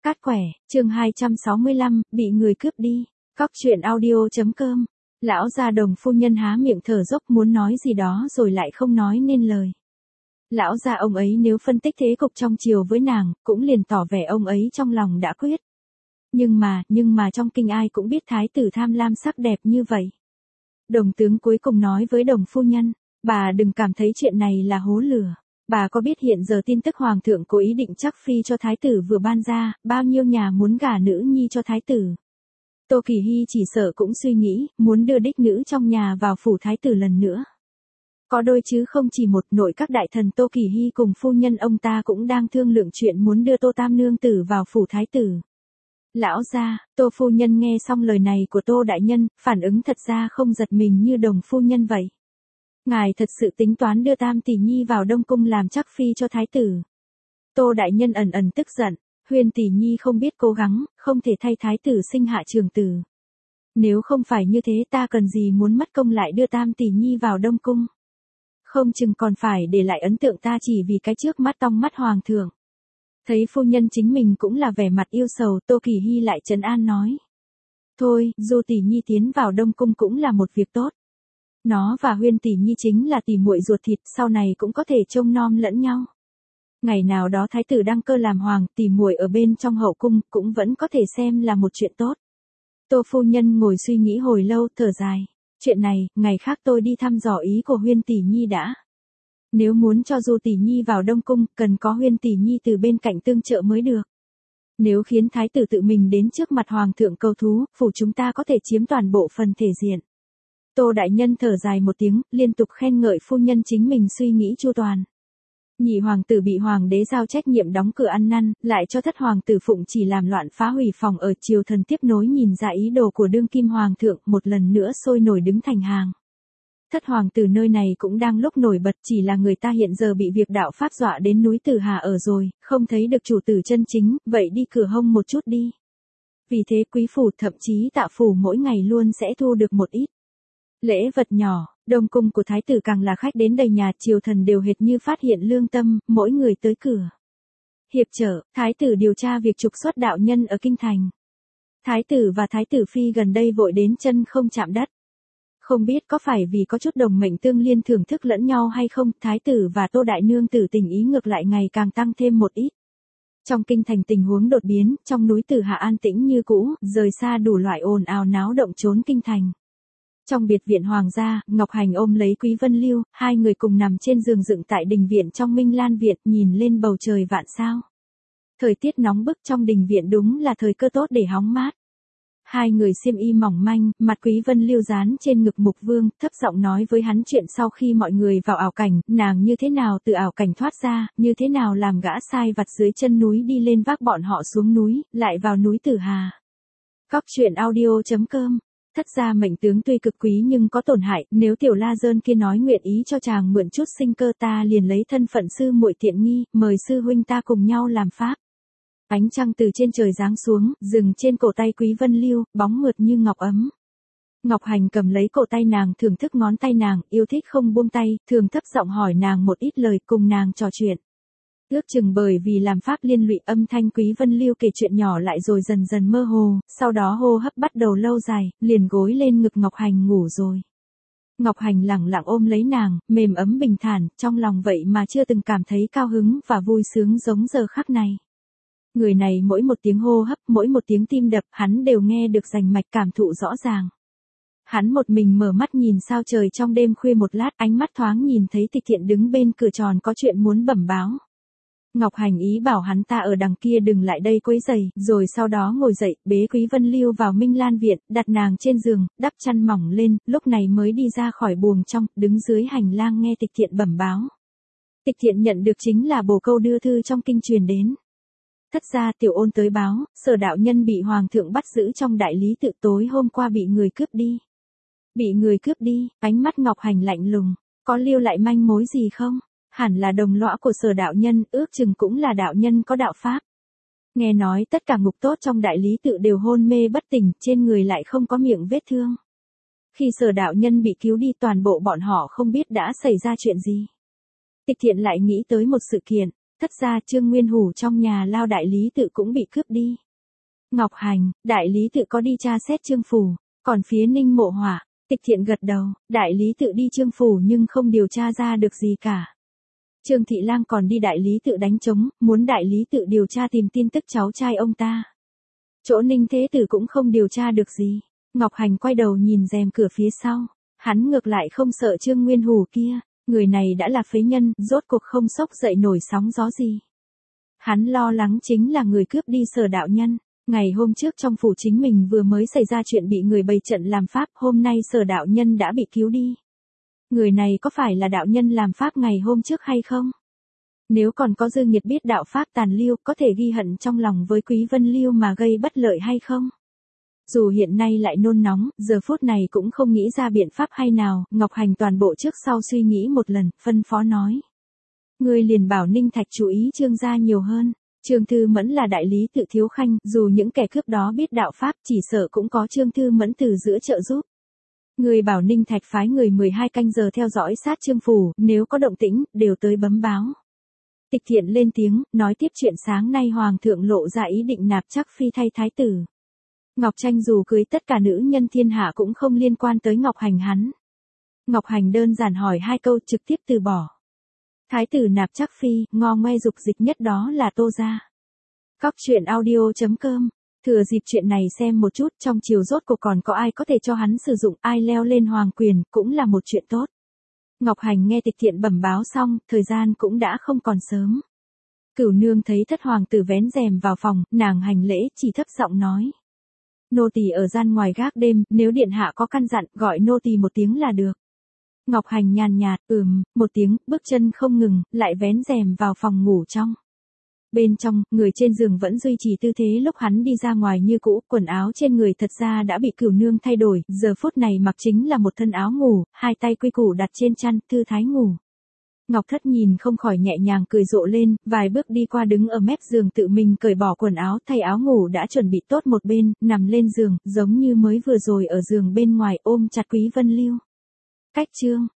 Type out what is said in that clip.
Cát quẻ, chương 265, bị người cướp đi. Cóc truyện audio.com. Lão gia Đồng phu nhân há miệng thở dốc muốn nói gì đó rồi lại không nói nên lời. Lão gia ông ấy nếu phân tích thế cục trong triều với nàng, cũng liền tỏ vẻ ông ấy trong lòng đã quyết. Nhưng mà trong kinh ai cũng biết thái tử tham lam sắc đẹp như vậy. Đồng tướng cuối cùng nói với Đồng phu nhân, bà đừng cảm thấy chuyện này là hố lửa. Bà có biết hiện giờ tin tức hoàng thượng có ý định chắc phi cho thái tử vừa ban ra, bao nhiêu nhà muốn gả nữ nhi cho thái tử. Tô Kỳ Hy chỉ sợ cũng suy nghĩ, muốn đưa đích nữ trong nhà vào phủ thái tử lần nữa. Có đôi chứ không chỉ một, nội các đại thần Tô Kỳ Hy cùng phu nhân ông ta cũng đang thương lượng chuyện muốn đưa Tô Tam nương tử vào phủ thái tử. Lão gia, Tô phu nhân nghe xong lời này của Tô đại nhân, phản ứng thật ra không giật mình như Đồng phu nhân vậy. Ngài thật sự tính toán đưa Tam tỷ nhi vào Đông cung làm chắc phi cho thái tử. Tô đại nhân ẩn ẩn tức giận, Huyền tỷ nhi không biết cố gắng, không thể thay thái tử sinh hạ trường tử. Nếu không phải như thế ta cần gì muốn mất công lại đưa Tam tỷ nhi vào Đông cung. Không chừng còn phải để lại ấn tượng ta chỉ vì cái trước mắt tong mắt hoàng thượng. Thấy phu nhân chính mình cũng là vẻ mặt yêu sầu, Tô Kỳ Hy lại trấn an nói. Thôi, dù tỷ nhi tiến vào Đông cung cũng là một việc tốt. Nó và Huyên tỷ nhi chính là tỷ muội ruột thịt, sau này cũng có thể trông nom lẫn nhau. Ngày nào đó thái tử đăng cơ làm hoàng, tỷ muội ở bên trong hậu cung cũng vẫn có thể xem là một chuyện tốt. Tô phu nhân ngồi suy nghĩ hồi lâu, thở dài. Chuyện này, ngày khác tôi đi thăm dò ý của Huyên tỷ nhi đã. Nếu muốn cho Du tỷ nhi vào Đông cung, cần có Huyên tỷ nhi từ bên cạnh tương trợ mới được. Nếu khiến thái tử tự mình đến trước mặt hoàng thượng cầu thú, phủ chúng ta có thể chiếm toàn bộ phần thể diện. Tô đại nhân thở dài một tiếng, liên tục khen ngợi phu nhân chính mình suy nghĩ chu toàn. Nhị hoàng tử bị hoàng đế giao trách nhiệm đóng cửa ăn năn, lại cho thất hoàng tử Phụng chỉ làm loạn phá hủy phòng ở triều thần tiếp nối nhìn ra ý đồ của đương kim hoàng thượng, một lần nữa sôi nổi đứng thành hàng. Thất hoàng tử nơi này cũng đang lúc nổi bật, chỉ là người ta hiện giờ bị việc đạo pháp dọa đến núi Tử Hà ở rồi, không thấy được chủ tử chân chính, vậy đi cửa hông một chút đi. Vì thế quý phủ thậm chí tạ phủ mỗi ngày luôn sẽ thu được một ít lễ vật nhỏ. Đông cung của thái tử càng là khách đến đầy nhà, triều thần đều hệt như phát hiện lương tâm, mỗi người tới cửa hiệp trợ. Thái tử điều tra việc trục xuất đạo nhân ở kinh thành. Thái tử và thái tử phi gần đây vội đến chân không chạm đất. Không biết có phải vì có chút đồng mệnh tương liên thưởng thức lẫn nhau hay không, thái tử và Tô đại nương tử tình ý ngược lại ngày càng tăng thêm một ít. Trong kinh thành tình huống đột biến, trong núi Tử Hà an tĩnh như cũ, rời xa đủ loại ồn ào náo động trốn kinh thành. Trong biệt viện hoàng gia, Ngọc Hành ôm lấy Quý Vân Lưu, hai người cùng nằm trên giường dựng tại đình viện trong Minh Lan viện, nhìn lên bầu trời vạn sao. Thời tiết nóng bức trong đình viện đúng là thời cơ tốt để hóng mát. Hai người xiêm y mỏng manh, mặt Quý Vân Lưu dán trên ngực Mục Vương, thấp giọng nói với hắn chuyện sau khi mọi người vào ảo cảnh, nàng như thế nào từ ảo cảnh thoát ra, như thế nào làm gã sai vặt dưới chân núi đi lên vác bọn họ xuống núi, lại vào núi Tử Hà. Cóc truyện audio.com. Thất gia mệnh tướng tuy cực quý nhưng có tổn hại, nếu tiểu La Dơn kia nói nguyện ý cho chàng mượn chút sinh cơ ta liền lấy thân phận sư muội tiện nghi, mời sư huynh ta cùng nhau làm pháp. Ánh trăng từ trên trời giáng xuống, dừng trên cổ tay Quý Vân Lưu, bóng mượt như ngọc ấm. Ngọc Hành cầm lấy cổ tay nàng, thưởng thức ngón tay nàng, yêu thích không buông tay, thường thấp giọng hỏi nàng một ít lời, cùng nàng trò chuyện. Ước chừng bởi vì làm pháp liên lụy, âm thanh Quý Vân Lưu kể chuyện nhỏ lại rồi dần dần mơ hồ, sau đó hô hấp bắt đầu lâu dài, liền gối lên ngực Ngọc Hành ngủ rồi. Ngọc Hành lẳng lặng ôm lấy nàng, mềm ấm bình thản, trong lòng vậy mà chưa từng cảm thấy cao hứng và vui sướng giống giờ khắc này. Người này mỗi một tiếng hô hấp, mỗi một tiếng tim đập, hắn đều nghe được rành mạch cảm thụ rõ ràng. Hắn một mình mở mắt nhìn sao trời trong đêm khuya một lát, ánh mắt thoáng nhìn thấy Tịch Thiện đứng bên cửa tròn có chuyện muốn bẩm báo. Ngọc Hành ý bảo hắn ta ở đằng kia đừng lại đây quấy rầy, rồi sau đó ngồi dậy, bế Quý Vân Lưu vào Minh Lan viện, đặt nàng trên giường, đắp chăn mỏng lên, lúc này mới đi ra khỏi buồng trong, đứng dưới hành lang nghe Tịch Thiện bẩm báo. Tịch Thiện nhận được chính là bồ câu đưa thư trong kinh truyền đến. Thất gia Tiểu Ôn tới báo, Sở đạo nhân bị hoàng thượng bắt giữ trong đại lý tự, tối hôm qua bị người cướp đi. Bị người cướp đi, ánh mắt Ngọc Hành lạnh lùng, có lưu lại manh mối gì không? Hẳn là đồng lõa của Sở đạo nhân, ước chừng cũng là đạo nhân có đạo pháp. Nghe nói tất cả ngục tốt trong đại lý tự đều hôn mê bất tỉnh, trên người lại không có miệng vết thương. Khi Sở đạo nhân bị cứu đi toàn bộ bọn họ không biết đã xảy ra chuyện gì. Tịch Thiện lại nghĩ tới một sự kiện. Thất gia Trương Nguyên Hủ trong nhà lao đại lý tự cũng bị cướp đi. Ngọc Hành, đại lý tự có đi tra xét Trương phủ, còn phía Ninh Mộ Hỏa, Tịch Thiện gật đầu, đại lý tự đi Trương phủ nhưng không điều tra ra được gì cả. Trương Thị Lang còn đi đại lý tự đánh trống, muốn đại lý tự điều tra tìm tin tức cháu trai ông ta. Chỗ Ninh Thế Tử cũng không điều tra được gì. Ngọc Hành quay đầu nhìn rèm cửa phía sau, hắn ngược lại không sợ Trương Nguyên Hủ kia, người này đã là phế nhân, rốt cuộc không xốc dậy nổi sóng gió gì. Hắn lo lắng chính là người cướp đi Sở đạo nhân. Ngày hôm trước trong phủ chính mình vừa mới xảy ra chuyện bị người bày trận làm pháp, hôm nay Sở đạo nhân đã bị cứu đi. Người này có phải là đạo nhân làm pháp ngày hôm trước hay không? Nếu còn có dư nghiệt biết đạo pháp tàn lưu, có thể ghi hận trong lòng với Quý Vân Lưu mà gây bất lợi hay không? Dù hiện nay lại nôn nóng, giờ phút này cũng không nghĩ ra biện pháp hay nào, Ngọc Hành toàn bộ trước sau suy nghĩ một lần, phân phó nói. Ngươi liền bảo Ninh Thạch chú ý Trương gia nhiều hơn. Trương Thư Mẫn là đại lý tự thiếu khanh, dù những kẻ cướp đó biết đạo pháp chỉ sợ cũng có Trương Thư Mẫn từ giữa trợ giúp. Người bảo Ninh Thạch phái người 12 canh giờ theo dõi sát Trương phủ, nếu có động tĩnh, đều tới bấm báo. Tịch Thiện lên tiếng, nói tiếp chuyện sáng nay Hoàng thượng lộ ra ý định nạp Trác Phi thay thái tử. Ngọc Tranh dù cưới tất cả nữ nhân thiên hạ cũng không liên quan tới Ngọc Hành hắn. Ngọc Hành đơn giản hỏi 2 câu trực tiếp từ bỏ. Thái tử nạp Trác Phi, ngo ngoe dục dịch nhất đó là Tô gia. Cóc truyện audio.com. Thừa dịp chuyện này xem một chút, trong triều rốt cuộc còn có ai có thể cho hắn sử dụng, ai leo lên hoàng quyền, cũng là một chuyện tốt. Ngọc Hành nghe Tịch Thiện bẩm báo xong, thời gian cũng đã không còn sớm. Cửu nương thấy thất hoàng tử vén rèm vào phòng, nàng hành lễ, chỉ thấp giọng nói. Nô tỳ ở gian ngoài gác đêm, nếu điện hạ có căn dặn, gọi nô tỳ một tiếng là được. Ngọc Hành nhàn nhạt, một tiếng, bước chân không ngừng, lại vén rèm vào phòng ngủ trong. Bên trong, người trên giường vẫn duy trì tư thế lúc hắn đi ra ngoài như cũ, quần áo trên người thật ra đã bị Cửu nương thay đổi, giờ phút này mặc chính là một thân áo ngủ, 2 tay quy củ đặt trên chăn, thư thái ngủ. Ngọc Thất nhìn không khỏi nhẹ nhàng cười rộ lên, vài bước đi qua đứng ở mép giường tự mình cởi bỏ quần áo, thay áo ngủ đã chuẩn bị tốt một bên, nằm lên giường, giống như mới vừa rồi ở giường bên ngoài ôm chặt Quý Vân Lưu. Cách chương